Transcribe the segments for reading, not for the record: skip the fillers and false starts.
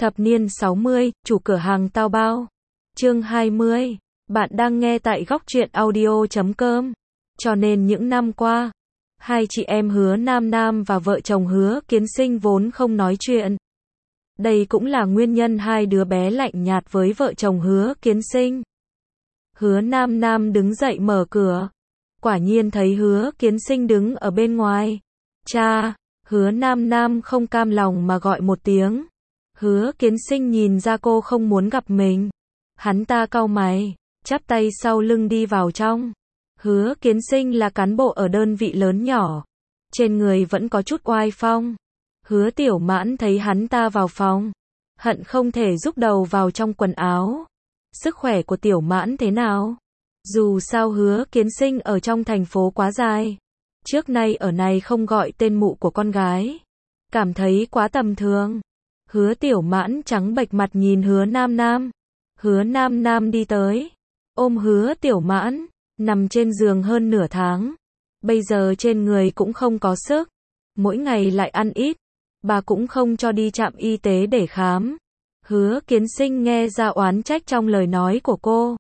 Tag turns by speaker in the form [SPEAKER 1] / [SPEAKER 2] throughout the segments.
[SPEAKER 1] Thập niên 60, chủ cửa hàng Tao Bao. Chương 20. Bạn đang nghe tại góc truyện audio.com. Cho nên những năm qua, hai chị em Hứa Nam Nam và vợ chồng Hứa Kiến Sinh vốn không nói chuyện. Đây cũng là nguyên nhân hai đứa bé lạnh nhạt với vợ chồng Hứa Kiến Sinh. Hứa Nam Nam đứng dậy mở cửa. Quả nhiên thấy Hứa Kiến Sinh đứng ở bên ngoài. Cha! Hứa Nam Nam không cam lòng mà gọi một tiếng. Hứa Kiến Sinh nhìn ra cô không muốn gặp mình. Hắn ta cau mày, chắp tay sau lưng đi vào trong. Hứa Kiến Sinh là cán bộ ở đơn vị lớn nhỏ. Trên người vẫn có chút oai phong. Hứa Tiểu Mãn thấy hắn ta vào phòng. Hận không thể rúc đầu vào trong quần áo. Sức khỏe của Tiểu Mãn thế nào? Dù sao Hứa Kiến Sinh ở trong thành phố quá dài. Trước nay ở này không gọi tên mụ của con gái. Cảm thấy quá tầm thường. Hứa Tiểu Mãn trắng bệch mặt nhìn Hứa Nam Nam. Hứa Nam Nam đi tới. Ôm Hứa Tiểu Mãn. Nằm trên giường hơn nửa tháng. Bây giờ trên người cũng không có sức. Mỗi ngày lại ăn ít. Bà cũng không cho đi trạm y tế để khám. Hứa Kiến Sinh nghe ra oán trách trong lời nói của cô.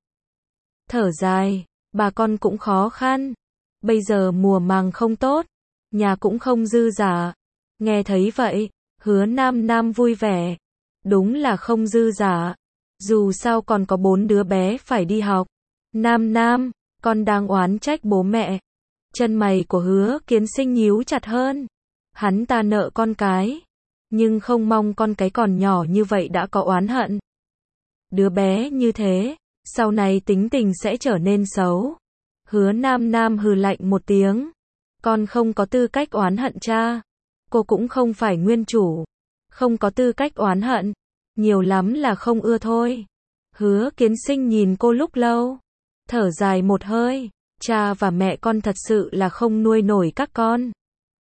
[SPEAKER 1] Thở dài. Bà con cũng khó khăn. Bây giờ mùa màng không tốt. Nhà cũng không dư giả. Nghe thấy vậy. Hứa Nam Nam vui vẻ. Đúng là không dư giả. Dù sao còn có 4 đứa bé phải đi học. Nam Nam, con đang oán trách bố mẹ. Chân mày của Hứa Kiến Sinh nhíu chặt hơn. Hắn ta nợ con cái. Nhưng không mong con cái còn nhỏ như vậy đã có oán hận. Đứa bé như thế, sau này tính tình sẽ trở nên xấu. Hứa Nam Nam hừ lạnh một tiếng. Con không có tư cách oán hận cha. Cô cũng không phải nguyên chủ. Không có tư cách oán hận. Nhiều lắm là không ưa thôi. Hứa Kiến Sinh nhìn cô lúc lâu. Thở dài một hơi. Cha và mẹ con thật sự là không nuôi nổi các con.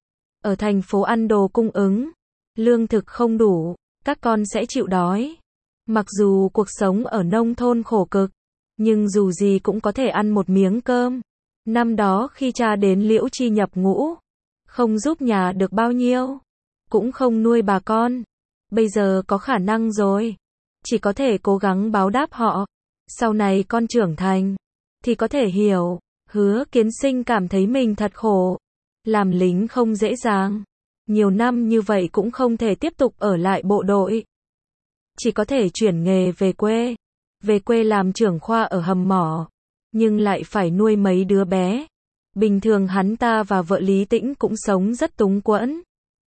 [SPEAKER 1] Ở thành phố ăn đồ cung ứng. Lương thực không đủ. Các con sẽ chịu đói. Mặc dù cuộc sống ở nông thôn khổ cực. Nhưng dù gì cũng có thể ăn một miếng cơm. Năm đó khi cha đến Liễu Chi nhập ngũ. Không giúp nhà được bao nhiêu. Cũng không nuôi bà con. Bây giờ có khả năng rồi. Chỉ có thể cố gắng báo đáp họ. Sau này con trưởng thành. Thì có thể hiểu. Hứa Kiến Sinh cảm thấy mình thật khổ. Làm lính không dễ dàng. Nhiều năm như vậy cũng không thể tiếp tục ở lại bộ đội. Chỉ có thể chuyển nghề về quê. Về quê làm trưởng khoa ở hầm mỏ. Nhưng lại phải nuôi mấy đứa bé. Bình thường hắn ta và vợ Lý Tĩnh cũng sống rất túng quẫn.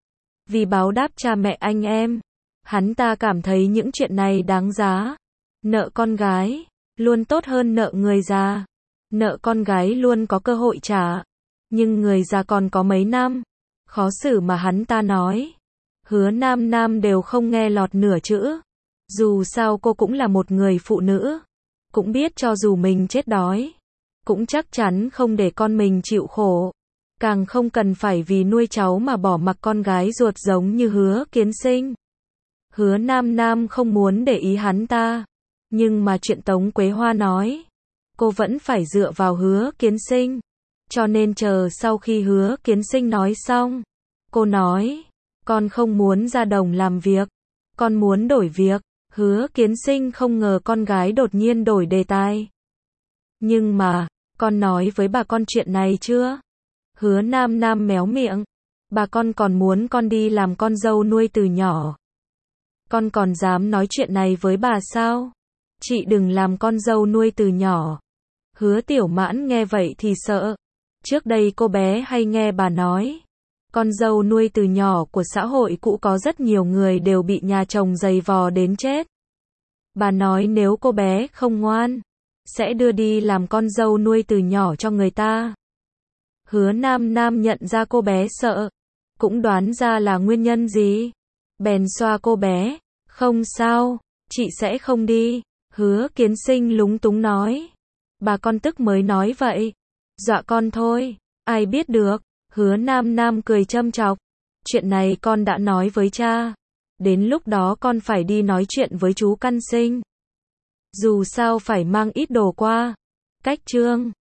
[SPEAKER 1] Vì báo đáp cha mẹ anh em. Hắn ta cảm thấy những chuyện này đáng giá. Nợ con gái. Luôn tốt hơn nợ người già. Nợ con gái luôn có cơ hội trả. Nhưng người già còn có mấy năm. Khó xử mà hắn ta nói. Hứa Nam Nam đều không nghe lọt nửa chữ. Dù sao cô cũng là một người phụ nữ. Cũng biết cho dù mình chết đói. Cũng chắc chắn không để con mình chịu khổ. Càng không cần phải vì nuôi cháu mà bỏ mặc con gái ruột giống như Hứa Kiến Sinh. Hứa Nam Nam không muốn để ý hắn ta. Nhưng mà chuyện Tống Quế Hoa nói. Cô vẫn phải dựa vào Hứa Kiến Sinh. Cho nên chờ sau khi Hứa Kiến Sinh nói xong. Cô nói. Con không muốn ra đồng làm việc. Con muốn đổi việc. Hứa Kiến Sinh không ngờ con gái đột nhiên đổi đề tài. Nhưng mà, con nói với bà con chuyện này chưa? Hứa Nam Nam méo miệng. Bà con còn muốn con đi làm con dâu nuôi từ nhỏ. Con còn dám nói chuyện này với bà sao? Chị đừng làm con dâu nuôi từ nhỏ. Hứa Tiểu Mãn nghe vậy thì sợ. Trước đây cô bé hay nghe bà nói. Con dâu nuôi từ nhỏ của xã hội cũ có rất nhiều người đều bị nhà chồng giày vò đến chết. Bà nói nếu cô bé không ngoan, sẽ đưa đi làm con dâu nuôi từ nhỏ cho người ta. Hứa Nam Nam nhận ra cô bé sợ. Cũng đoán ra là nguyên nhân gì. Bèn xoa cô bé. Không sao, chị sẽ không đi. Hứa Kiến Sinh lúng túng nói. Bà con tức mới nói vậy. Dọa con thôi. Ai biết được. Hứa Nam Nam cười châm chọc. Chuyện này con đã nói với cha. Đến lúc đó con phải đi nói chuyện với chú Căn Sinh. Dù sao phải mang ít đồ qua. Cách chương.